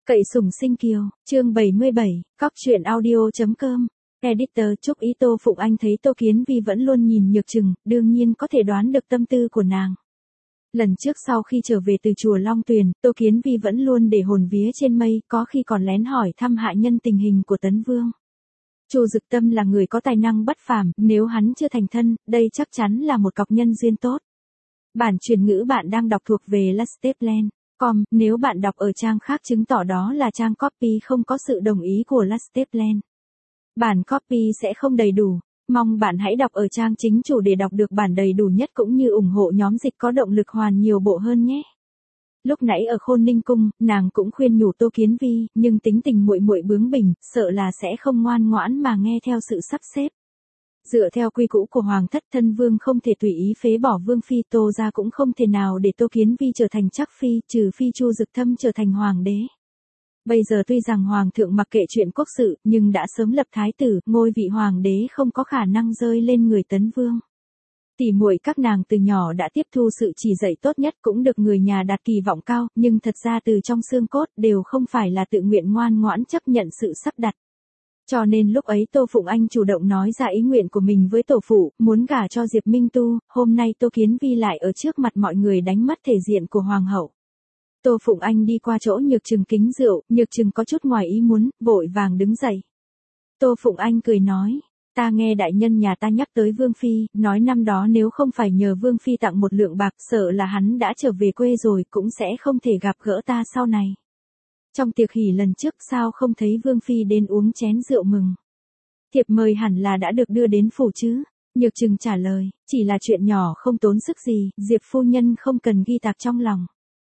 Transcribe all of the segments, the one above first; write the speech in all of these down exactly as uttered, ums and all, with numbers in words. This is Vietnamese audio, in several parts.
Cậy sủng sinh kiều, chương bảy mươi bảy, cóc truyện audio.com. Editor chúc ý Tô Phụng Anh thấy Tô Kiến Vi vẫn luôn nhìn Nhược Trừng, đương nhiên có thể đoán được tâm tư của nàng. Lần trước sau khi trở về từ chùa Long Tuyền, Tô Kiến Vi vẫn luôn để hồn vía trên mây, có khi còn lén hỏi thăm hạ nhân tình hình của Tấn Vương. Chu Dực Tâm là người có tài năng bất phàm, nếu hắn chưa thành thân, đây chắc chắn là một cọc nhân duyên tốt. Bản truyền ngữ bạn đang đọc thuộc về Lasteplan. Com, nếu bạn đọc ở trang khác chứng tỏ đó là trang copy không có sự đồng ý của Lasteplan. Bản copy sẽ không đầy đủ. Mong bạn hãy đọc ở trang chính chủ để đọc được bản đầy đủ nhất cũng như ủng hộ nhóm dịch có động lực hoàn nhiều bộ hơn nhé. Lúc nãy ở Khôn Ninh cung, nàng cũng khuyên nhủ Tô Kiến Vi, nhưng tính tình muội muội bướng bỉnh, sợ là sẽ không ngoan ngoãn mà nghe theo sự sắp xếp. Dựa theo quy củ của hoàng thất, thân vương không thể tùy ý phế bỏ vương phi, Tô gia cũng không thể nào để Tô Kiến Vi trở thành chắc phi, trừ phi Chu Dực Thâm trở thành hoàng đế. Bây giờ tuy rằng hoàng thượng mặc kệ chuyện quốc sự, nhưng đã sớm lập thái tử, ngôi vị hoàng đế không có khả năng rơi lên người Tấn Vương. Tỉ muội các nàng từ nhỏ đã tiếp thu sự chỉ dạy tốt nhất, cũng được người nhà đặt kỳ vọng cao, nhưng thật ra từ trong xương cốt đều không phải là tự nguyện ngoan ngoãn chấp nhận sự sắp đặt. Cho nên lúc ấy Tô Phụng Anh chủ động nói ra ý nguyện của mình với tổ phụ, muốn gả cho Diệp Minh Tu, hôm nay Tô Kiến Vi lại ở trước mặt mọi người đánh mất thể diện của hoàng hậu. Tô Phụng Anh đi qua chỗ Nhược Trừng kính rượu, Nhược Trừng có chút ngoài ý muốn, vội vàng đứng dậy. Tô Phụng Anh cười nói, ta nghe đại nhân nhà ta nhắc tới Vương Phi, nói năm đó nếu không phải nhờ Vương Phi tặng một lượng bạc, sợ là hắn đã trở về quê rồi, cũng sẽ không thể gặp gỡ ta sau này. Trong tiệc hỷ lần trước sao không thấy Vương Phi đến uống chén rượu mừng. Thiệp mời hẳn là đã được đưa đến phủ chứ. Nhược Trừng trả lời, chỉ là chuyện nhỏ không tốn sức gì, Diệp phu nhân không cần ghi tạc trong lòng.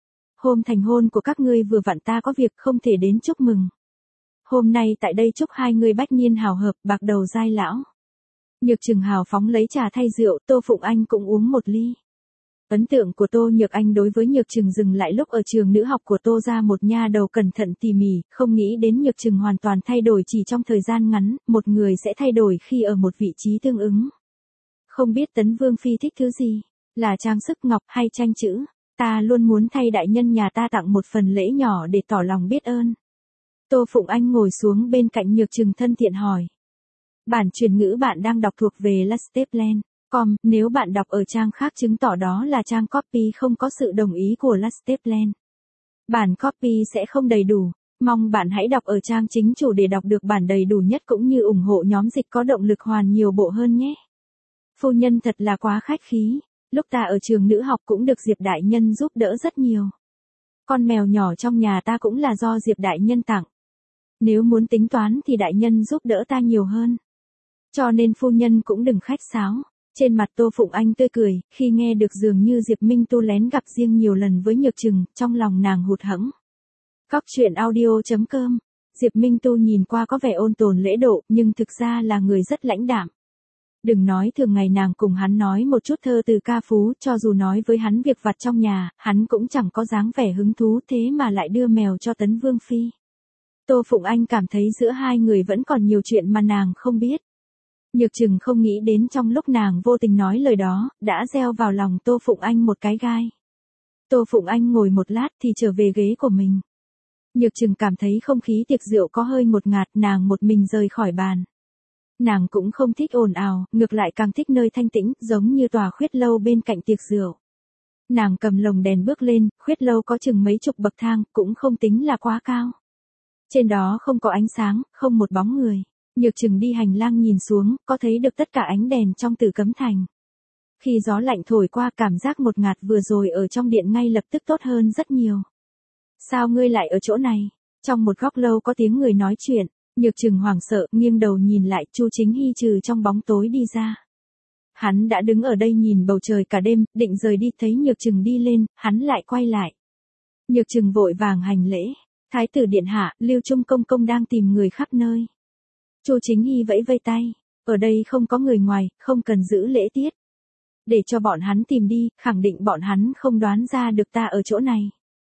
Hôm thành hôn của các ngươi vừa vặn ta có việc không thể đến chúc mừng. Hôm nay tại đây chúc hai người bách niên hào hợp, bạc đầu giai lão. Nhược Trừng hào phóng lấy trà thay rượu, Tô Phụng Anh cũng uống một ly. Ấn tượng của Tô Nhược Anh đối với Nhược Trừng dừng lại lúc ở trường nữ học của Tô gia, một nha đầu cẩn thận tỉ mỉ, không nghĩ đến Nhược Trừng hoàn toàn thay đổi chỉ trong thời gian ngắn, một người sẽ thay đổi khi ở một vị trí tương ứng. Không biết Tấn Vương Phi thích thứ gì, là trang sức ngọc hay tranh chữ, ta luôn muốn thay đại nhân nhà ta tặng một phần lễ nhỏ để tỏ lòng biết ơn. Tô Phụng Anh ngồi xuống bên cạnh Nhược Trừng thân thiện hỏi. Bản truyền ngữ bạn đang đọc thuộc về Lasteplan. Com, nếu bạn đọc ở trang khác chứng tỏ đó là trang copy không có sự đồng ý của Lasteplan. Bản copy sẽ không đầy đủ, mong bạn hãy đọc ở trang chính chủ để đọc được bản đầy đủ nhất cũng như ủng hộ nhóm dịch có động lực hoàn nhiều bộ hơn nhé. Phu nhân thật là quá khách khí, lúc ta ở trường nữ học cũng được Diệp đại nhân giúp đỡ rất nhiều. Con mèo nhỏ trong nhà ta cũng là do Diệp đại nhân tặng. Nếu muốn tính toán thì đại nhân giúp đỡ ta nhiều hơn. Cho nên phu nhân cũng đừng khách sáo. Trên mặt Tô Phụng Anh tươi cười, khi nghe được dường như Diệp Minh Tu lén gặp riêng nhiều lần với Nhược Trừng, trong lòng nàng hụt hẫng. Cóc truyện audio.com. Diệp Minh Tu nhìn qua có vẻ ôn tồn lễ độ, nhưng thực ra là người rất lãnh đạm. Đừng nói thường ngày nàng cùng hắn nói một chút thơ từ ca phú, cho dù nói với hắn việc vặt trong nhà, hắn cũng chẳng có dáng vẻ hứng thú, thế mà lại đưa mèo cho Tấn Vương Phi. Tô Phụng Anh cảm thấy giữa hai người vẫn còn nhiều chuyện mà nàng không biết. Nhược Trừng không nghĩ đến trong lúc nàng vô tình nói lời đó, đã gieo vào lòng Tô Phụng Anh một cái gai. Tô Phụng Anh ngồi một lát thì trở về ghế của mình. Nhược Trừng cảm thấy không khí tiệc rượu có hơi ngột ngạt, nàng một mình rời khỏi bàn. Nàng cũng không thích ồn ào, ngược lại càng thích nơi thanh tĩnh, giống như tòa khuyết lâu bên cạnh tiệc rượu. Nàng cầm lồng đèn bước lên, khuyết lâu có chừng mấy chục bậc thang, cũng không tính là quá cao. Trên đó không có ánh sáng, không một bóng người. Nhược Trừng đi hành lang nhìn xuống, có thấy được tất cả ánh đèn trong Tử Cấm Thành. Khi gió lạnh thổi qua, cảm giác ngột ngạt vừa rồi ở trong điện ngay lập tức tốt hơn rất nhiều. Sao ngươi lại ở chỗ này? Trong một góc lâu có tiếng người nói chuyện. Nhược Trừng hoảng sợ, nghiêng đầu nhìn lại, Chu Chính Hy trừ trong bóng tối đi ra. Hắn đã đứng ở đây nhìn bầu trời cả đêm, định rời đi, thấy Nhược Trừng đi lên, hắn lại quay lại. Nhược Trừng vội vàng hành lễ. Thái tử điện hạ, Lưu Trung công công đang tìm người khắp nơi. Chu Chính Hy vẫy vây tay, ở đây không có người ngoài, không cần giữ lễ tiết. Để cho bọn hắn tìm đi, khẳng định bọn hắn không đoán ra được ta ở chỗ này.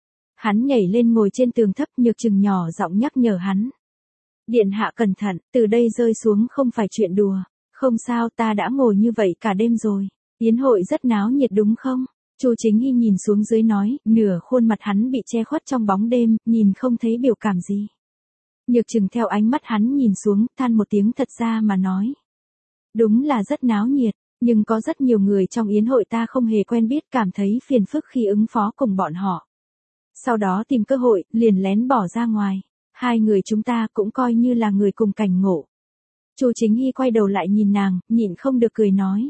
Hắn nhảy lên ngồi trên tường thấp, Nhược Trừng nhỏ giọng nhắc nhở hắn. Điện hạ cẩn thận, từ đây rơi xuống không phải chuyện đùa. Không sao, ta đã ngồi như vậy cả đêm rồi. Yến hội rất náo nhiệt đúng không? Chu Chính Hy nhìn xuống dưới nói, nửa khuôn mặt hắn bị che khuất trong bóng đêm, nhìn không thấy biểu cảm gì. Nhược Trừng theo ánh mắt hắn nhìn xuống, than một tiếng thật ra mà nói. Đúng là rất náo nhiệt, nhưng có rất nhiều người trong yến hội ta không hề quen biết cảm thấy phiền phức khi ứng phó cùng bọn họ. Sau đó tìm cơ hội, liền lén bỏ ra ngoài. Hai người chúng ta cũng coi như là người cùng cảnh ngộ. Chu Chính Hy quay đầu lại nhìn nàng, nhịn không được cười nói.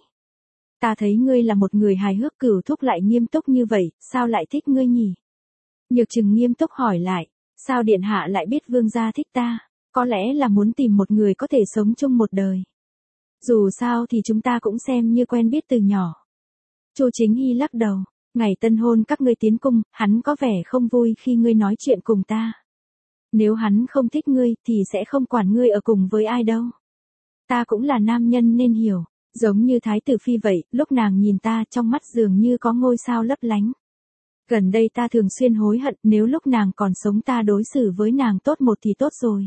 Ta thấy ngươi là một người hài hước, Cửu Thúc lại nghiêm túc như vậy, sao lại thích ngươi nhỉ? Nhược Trừng nghiêm túc hỏi lại, sao điện hạ lại biết vương gia thích ta? Có lẽ là muốn tìm một người có thể sống chung một đời. Dù sao thì chúng ta cũng xem như quen biết từ nhỏ. Chu Chính Hy lắc đầu, ngày tân hôn các ngươi tiến cung, hắn có vẻ không vui khi ngươi nói chuyện cùng ta. Nếu hắn không thích ngươi thì sẽ không quản ngươi ở cùng với ai đâu. Ta cũng là nam nhân nên hiểu, giống như Thái tử Phi vậy, lúc nàng nhìn ta trong mắt dường như có ngôi sao lấp lánh. Gần đây ta thường xuyên hối hận, nếu lúc nàng còn sống ta đối xử với nàng tốt một thì tốt rồi.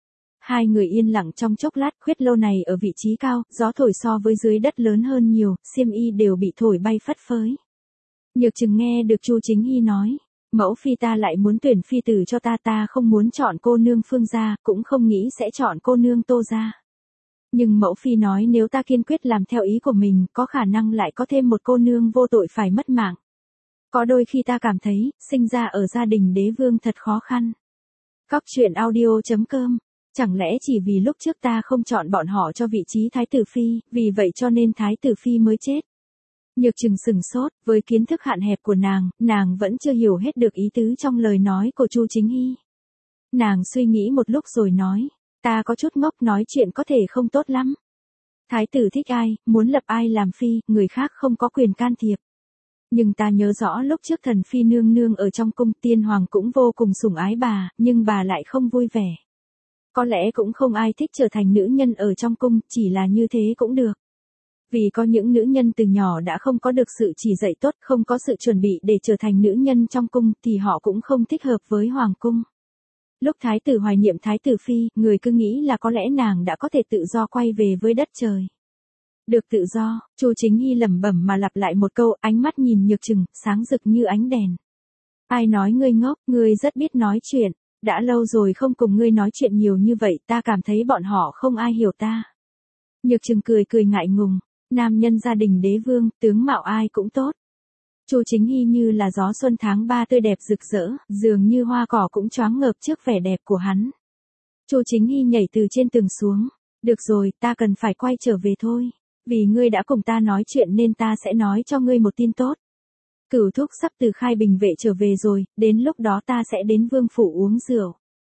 Hai người yên lặng trong chốc lát, Khuyết Lâu này ở vị trí cao, gió thổi so với dưới đất lớn hơn nhiều, xiêm y đều bị thổi bay phất phới. Nhược Trừng nghe được Chu Chính Hy nói, mẫu phi ta lại muốn tuyển phi tử cho ta, ta không muốn chọn cô nương Phương gia, cũng không nghĩ sẽ chọn cô nương Tô gia. Nhưng mẫu phi nói nếu ta kiên quyết làm theo ý của mình, có khả năng lại có thêm một cô nương vô tội phải mất mạng. Có đôi khi ta cảm thấy, sinh ra ở gia đình đế vương thật khó khăn. Cóc truyện audio chấm com. Chẳng lẽ chỉ vì lúc trước ta không chọn bọn họ cho vị trí Thái tử Phi, vì vậy cho nên Thái tử Phi mới chết? Nhược Trừng sừng sốt, với kiến thức hạn hẹp của nàng, nàng vẫn chưa hiểu hết được ý tứ trong lời nói của Chu Chính Hy. Nàng suy nghĩ một lúc rồi nói, ta có chút ngốc, nói chuyện có thể không tốt lắm. Thái tử thích ai, muốn lập ai làm phi, người khác không có quyền can thiệp. Nhưng ta nhớ rõ lúc trước thần phi nương nương ở trong cung, tiên hoàng cũng vô cùng sủng ái bà, nhưng bà lại không vui vẻ. Có lẽ cũng không ai thích trở thành nữ nhân ở trong cung, chỉ là như thế cũng được. Vì có những nữ nhân từ nhỏ đã không có được sự chỉ dạy tốt, không có sự chuẩn bị để trở thành nữ nhân trong cung, thì họ cũng không thích hợp với hoàng cung. Lúc thái tử hoài niệm thái tử Phi, người cứ nghĩ là có lẽ nàng đã có thể tự do quay về với đất trời. Được tự do, Chu Chính Hy lẩm bẩm mà lặp lại một câu, ánh mắt nhìn Nhược Trừng, sáng rực như ánh đèn. Ai nói ngươi ngốc, ngươi rất biết nói chuyện. Đã lâu rồi không cùng ngươi nói chuyện nhiều như vậy, ta cảm thấy bọn họ không ai hiểu ta. Nhược Trừng cười cười ngại ngùng, nam nhân gia đình đế vương, tướng mạo ai cũng tốt. Chu Chính Hy như là gió xuân tháng ba tươi đẹp rực rỡ, dường như hoa cỏ cũng choáng ngợp trước vẻ đẹp của hắn. Chu Chính Hy nhảy từ trên tường xuống, được rồi, ta cần phải quay trở về thôi. Vì ngươi đã cùng ta nói chuyện nên ta sẽ nói cho ngươi một tin tốt. Cửu Thúc sắp từ Khai Bình vệ trở về rồi, đến lúc đó ta sẽ đến vương phủ uống rượu.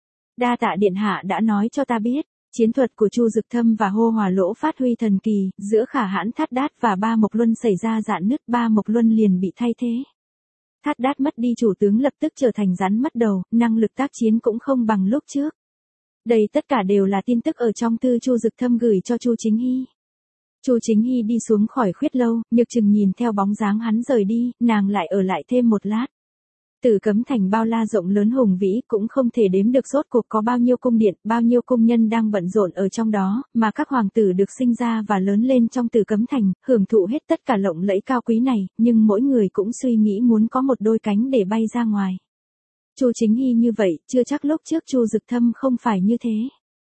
Đa tạ điện hạ đã nói cho ta biết, chiến thuật của Chu Dực Thâm và Hô Hòa Lỗ phát huy thần kỳ, giữa Khả Hãn Thát Đát và Ba Mộc Luân xảy ra rạn nứt, Ba Mộc Luân liền bị thay thế. Thát Đát mất đi chủ tướng lập tức trở thành rắn mất đầu, năng lực tác chiến cũng không bằng lúc trước. Đây tất cả đều là tin tức ở trong thư Chu Dực Thâm gửi cho Chu Chính Hy. Chu Chính Hy đi xuống khỏi Khuyết Lâu, Nhược Trừng nhìn theo bóng dáng hắn rời đi, nàng lại ở lại thêm một lát. Tử Cấm Thành bao la rộng lớn hùng vĩ, cũng không thể đếm được rốt cuộc có bao nhiêu cung điện, bao nhiêu cung nhân đang bận rộn ở trong đó, mà các hoàng tử được sinh ra và lớn lên trong Tử Cấm Thành, hưởng thụ hết tất cả lộng lẫy cao quý này, nhưng mỗi người cũng suy nghĩ muốn có một đôi cánh để bay ra ngoài. Chu Chính Hy như vậy, chưa chắc lúc trước Chu Dực Thâm không phải như thế.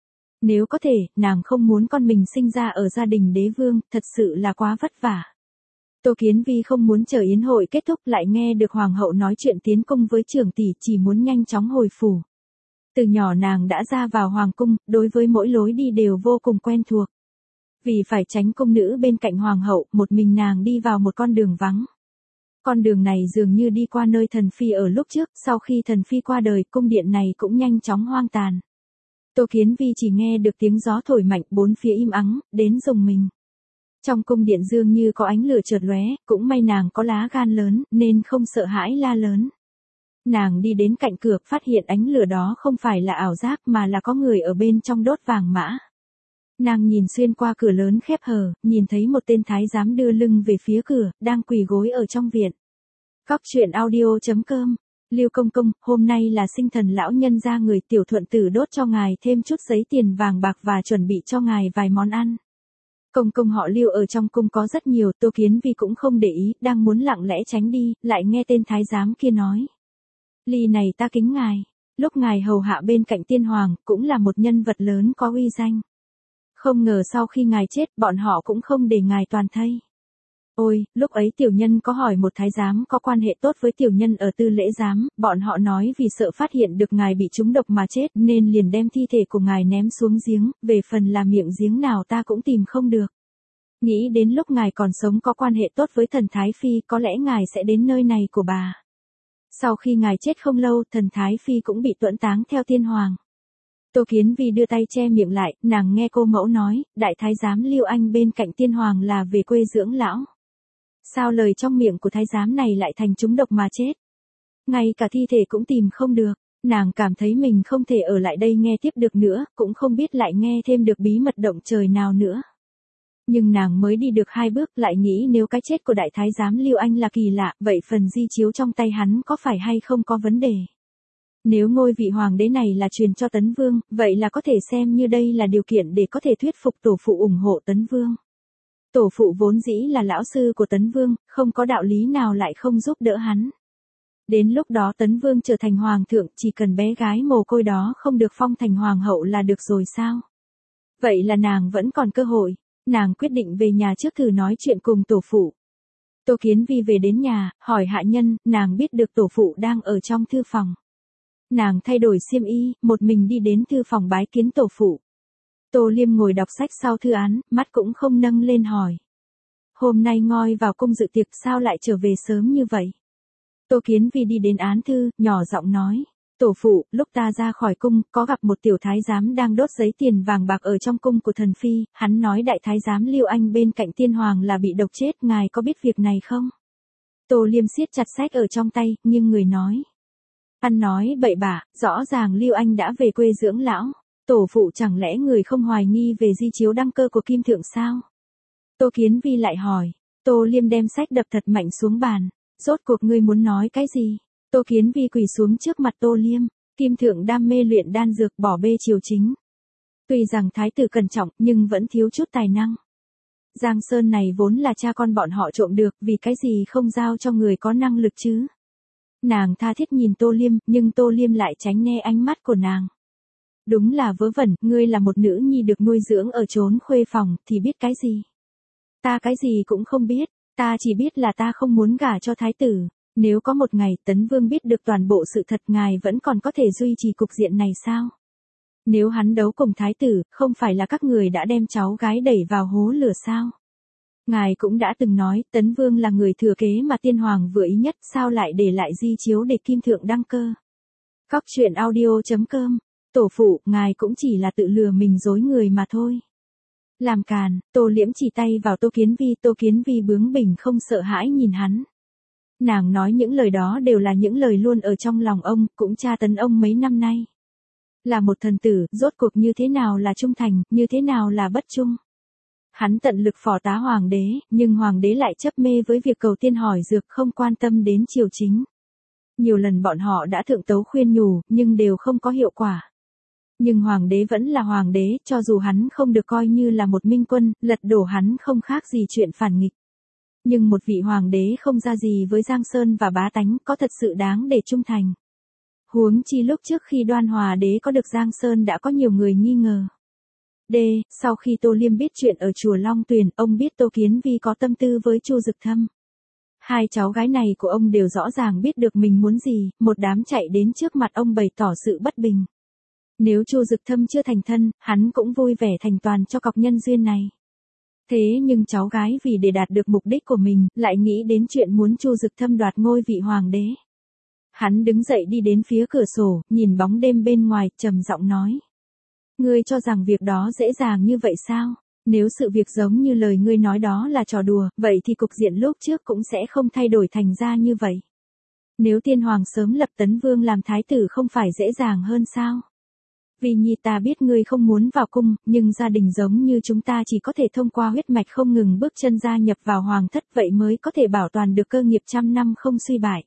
Nếu có thể, nàng không muốn con mình sinh ra ở gia đình đế vương, thật sự là quá vất vả. Tô Kiến Vi không muốn chờ yến hội kết thúc lại nghe được hoàng hậu nói chuyện tiến cung với trưởng tỷ, chỉ muốn nhanh chóng hồi phủ. Từ nhỏ nàng đã ra vào hoàng cung, đối với mỗi lối đi đều vô cùng quen thuộc. Vì phải tránh cung nữ bên cạnh hoàng hậu, một mình nàng đi vào một con đường vắng. Con đường này dường như đi qua nơi thần phi ở lúc trước, sau khi thần phi qua đời, cung điện này cũng nhanh chóng hoang tàn. Tô Kiến Vi chỉ nghe được tiếng gió thổi mạnh, bốn phía im ắng, đến rùng mình. Trong cung điện dường như có ánh lửa chợt lóe, cũng may nàng có lá gan lớn, nên không sợ hãi la lớn. Nàng đi đến cạnh cửa, phát hiện ánh lửa đó không phải là ảo giác mà là có người ở bên trong đốt vàng mã. Nàng nhìn xuyên qua cửa lớn khép hờ, nhìn thấy một tên thái giám đưa lưng về phía cửa, đang quỳ gối ở trong viện. Cóc truyện audio chấm com. Lưu công công, hôm nay là sinh thần lão nhân gia người, tiểu thuận tử đốt cho ngài thêm chút giấy tiền vàng bạc và chuẩn bị cho ngài vài món ăn. Công công họ Lưu ở trong cung có rất nhiều, Tô Kiến Vi cũng không để ý, đang muốn lặng lẽ tránh đi, lại nghe tên thái giám kia nói. Ly này ta kính ngài, lúc ngài hầu hạ bên cạnh tiên hoàng, cũng là một nhân vật lớn có uy danh. Không ngờ sau khi ngài chết, bọn họ cũng không để ngài toàn thây. Ôi, lúc ấy tiểu nhân có hỏi một thái giám có quan hệ tốt với tiểu nhân ở tư lễ giám, bọn họ nói vì sợ phát hiện được ngài bị trúng độc mà chết nên liền đem thi thể của ngài ném xuống giếng, về phần là miệng giếng nào ta cũng tìm không được. Nghĩ đến lúc ngài còn sống có quan hệ tốt với thần Thái Phi, có lẽ ngài sẽ đến nơi này của bà. Sau khi ngài chết không lâu, thần Thái Phi cũng bị tuẫn táng theo tiên hoàng. Tô Kiến Vi đưa tay che miệng lại, nàng nghe cô mẫu nói, đại thái giám Lưu Anh bên cạnh tiên hoàng là về quê dưỡng lão. Sao lời trong miệng của thái giám này lại thành trúng độc mà chết? Ngay cả thi thể cũng tìm không được, nàng cảm thấy mình không thể ở lại đây nghe tiếp được nữa, cũng không biết lại nghe thêm được bí mật động trời nào nữa. Nhưng nàng mới đi được hai bước lại nghĩ nếu cái chết của đại thái giám Lưu Anh là kỳ lạ, vậy phần di chiếu trong tay hắn có phải hay không có vấn đề? Nếu ngôi vị hoàng đế này là truyền cho Tấn Vương, vậy là có thể xem như đây là điều kiện để có thể thuyết phục tổ phụ ủng hộ Tấn Vương. Tổ phụ vốn dĩ là lão sư của Tấn Vương, không có đạo lý nào lại không giúp đỡ hắn. Đến lúc đó Tấn Vương trở thành hoàng thượng, chỉ cần bé gái mồ côi đó không được phong thành hoàng hậu là được rồi sao? Vậy là nàng vẫn còn cơ hội, nàng quyết định về nhà trước thử nói chuyện cùng tổ phụ. Tô Kiến Vi về đến nhà, hỏi hạ nhân, nàng biết được tổ phụ đang ở trong thư phòng. Nàng thay đổi xiêm y, một mình đi đến thư phòng bái kiến tổ phụ. Tô Liêm ngồi đọc sách sau thư án, mắt cũng không nâng lên hỏi. Hôm nay ngoi vào cung dự tiệc sao lại trở về sớm như vậy? Tô Kiến Vi đi đến án thư, nhỏ giọng nói. Tổ phụ, lúc ta ra khỏi cung, có gặp một tiểu thái giám đang đốt giấy tiền vàng bạc ở trong cung của thần phi, hắn nói đại thái giám Lưu Anh bên cạnh tiên hoàng là bị độc chết, ngài có biết việc này không? Tô Liêm siết chặt sách ở trong tay, nhưng người nói. Ăn nói bậy bạ, rõ ràng Lưu Anh đã về quê dưỡng lão. Tổ phụ chẳng lẽ người không hoài nghi về di chiếu đăng cơ của Kim Thượng sao? Tô Kiến Vi lại hỏi. Tô Liêm đem sách đập thật mạnh xuống bàn. Rốt cuộc ngươi muốn nói cái gì? Tô Kiến Vi quỳ xuống trước mặt Tô Liêm. Kim Thượng đam mê luyện đan dược, bỏ bê triều chính. Tuy rằng thái tử cẩn trọng nhưng vẫn thiếu chút tài năng. Giang Sơn này vốn là cha con bọn họ trộm được, vì cái gì không giao cho người có năng lực chứ? Nàng tha thiết nhìn Tô Liêm, nhưng Tô Liêm lại tránh né ánh mắt của nàng. Đúng là vớ vẩn, ngươi là một nữ nhi được nuôi dưỡng ở chốn khuê phòng, thì biết cái gì? Ta cái gì cũng không biết, ta chỉ biết là ta không muốn gả cho thái tử. Nếu có một ngày Tấn Vương biết được toàn bộ sự thật, ngài vẫn còn có thể duy trì cục diện này sao? Nếu hắn đấu cùng thái tử, không phải là các người đã đem cháu gái đẩy vào hố lửa sao? Ngài cũng đã từng nói, Tấn Vương là người thừa kế mà tiên hoàng vừa ý nhất, sao lại để lại di chiếu để Kim Thượng đăng cơ? Cóc truyện audio chấm com. Tổ phụ, ngài cũng chỉ là tự lừa mình dối người mà thôi. Làm càn, Tô Liễm chỉ tay vào Tô Kiến Vi, Tô Kiến Vi bướng bỉnh không sợ hãi nhìn hắn. Nàng nói những lời đó đều là những lời luôn ở trong lòng ông, cũng tra tấn ông mấy năm nay. Là một thần tử, rốt cuộc như thế nào là trung thành, như thế nào là bất trung. Hắn tận lực phò tá hoàng đế, nhưng hoàng đế lại chấp mê với việc cầu tiên hỏi dược, không quan tâm đến triều chính. Nhiều lần bọn họ đã thượng tấu khuyên nhủ, nhưng đều không có hiệu quả. Nhưng hoàng đế vẫn là hoàng đế, cho dù hắn không được coi như là một minh quân, lật đổ hắn không khác gì chuyện phản nghịch. Nhưng một vị hoàng đế không ra gì với Giang Sơn và bá tánh, có thật sự đáng để trung thành. Huống chi lúc trước khi Đoan Hòa đế có được Giang Sơn đã có nhiều người nghi ngờ. D. Sau khi Tô Liêm biết chuyện ở chùa Long Tuyền, ông biết Tô Kiến Vi có tâm tư với Chu Dực Thâm. Hai cháu gái này của ông đều rõ ràng biết được mình muốn gì, một đám chạy đến trước mặt ông bày tỏ sự bất bình. Nếu Chu Dực Thâm chưa thành thân, hắn cũng vui vẻ thành toàn cho cọc nhân duyên này. Thế nhưng cháu gái vì để đạt được mục đích của mình, lại nghĩ đến chuyện muốn Chu Dực Thâm đoạt ngôi vị hoàng đế. Hắn đứng dậy đi đến phía cửa sổ, nhìn bóng đêm bên ngoài, trầm giọng nói. Ngươi cho rằng việc đó dễ dàng như vậy sao? Nếu sự việc giống như lời ngươi nói đó là trò đùa, vậy thì cục diện lúc trước cũng sẽ không thay đổi thành ra như vậy. Nếu tiên hoàng sớm lập Tấn Vương làm thái tử không phải dễ dàng hơn sao? Vì nhi ta biết ngươi không muốn vào cung, nhưng gia đình giống như chúng ta chỉ có thể thông qua huyết mạch không ngừng bước chân gia nhập vào hoàng thất, vậy mới có thể bảo toàn được cơ nghiệp trăm năm không suy bại.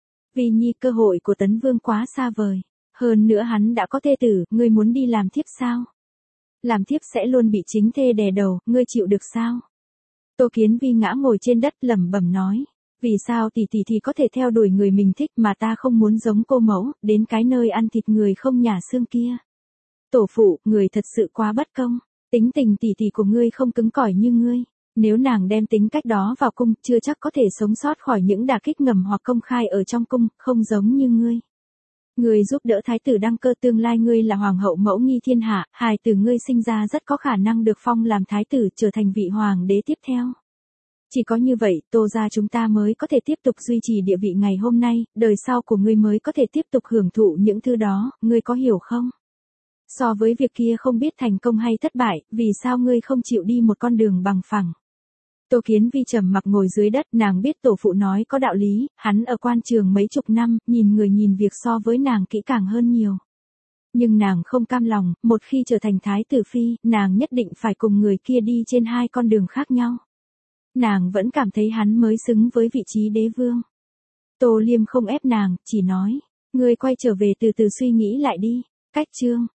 Vì nhi cơ hội của Tấn Vương quá xa vời. Hơn nữa hắn đã có thê tử, ngươi muốn đi làm thiếp sao? Làm thiếp sẽ luôn bị chính thê đè đầu, ngươi chịu được sao? Tô Kiến Vi ngã ngồi trên đất lẩm bẩm nói. Vì sao tỷ tỷ thì có thể theo đuổi người mình thích mà ta không muốn giống cô mẫu, đến cái nơi ăn thịt người không nhả xương kia. Tổ phụ, người thật sự quá bất công. Tính tình tỷ tỷ của ngươi không cứng cỏi như ngươi. Nếu nàng đem tính cách đó vào cung, chưa chắc có thể sống sót khỏi những đả kích ngầm hoặc công khai ở trong cung, không giống như ngươi. Ngươi giúp đỡ thái tử đăng cơ, tương lai ngươi là hoàng hậu mẫu nghi thiên hạ, hài tử ngươi sinh ra rất có khả năng được phong làm thái tử, trở thành vị hoàng đế tiếp theo. Chỉ có như vậy, Tô gia chúng ta mới có thể tiếp tục duy trì địa vị ngày hôm nay, đời sau của ngươi mới có thể tiếp tục hưởng thụ những thứ đó, ngươi có hiểu không? So với việc kia không biết thành công hay thất bại, vì sao ngươi không chịu đi một con đường bằng phẳng? Tô Kiến Vi trầm mặc ngồi dưới đất, nàng biết tổ phụ nói có đạo lý, hắn ở quan trường mấy chục năm, nhìn người nhìn việc so với nàng kỹ càng hơn nhiều. Nhưng nàng không cam lòng, một khi trở thành thái tử phi, nàng nhất định phải cùng người kia đi trên hai con đường khác nhau. Nàng vẫn cảm thấy hắn mới xứng với vị trí đế vương. Tô Liêm không ép nàng, chỉ nói, ngươi quay trở về từ từ suy nghĩ lại đi. Cách chương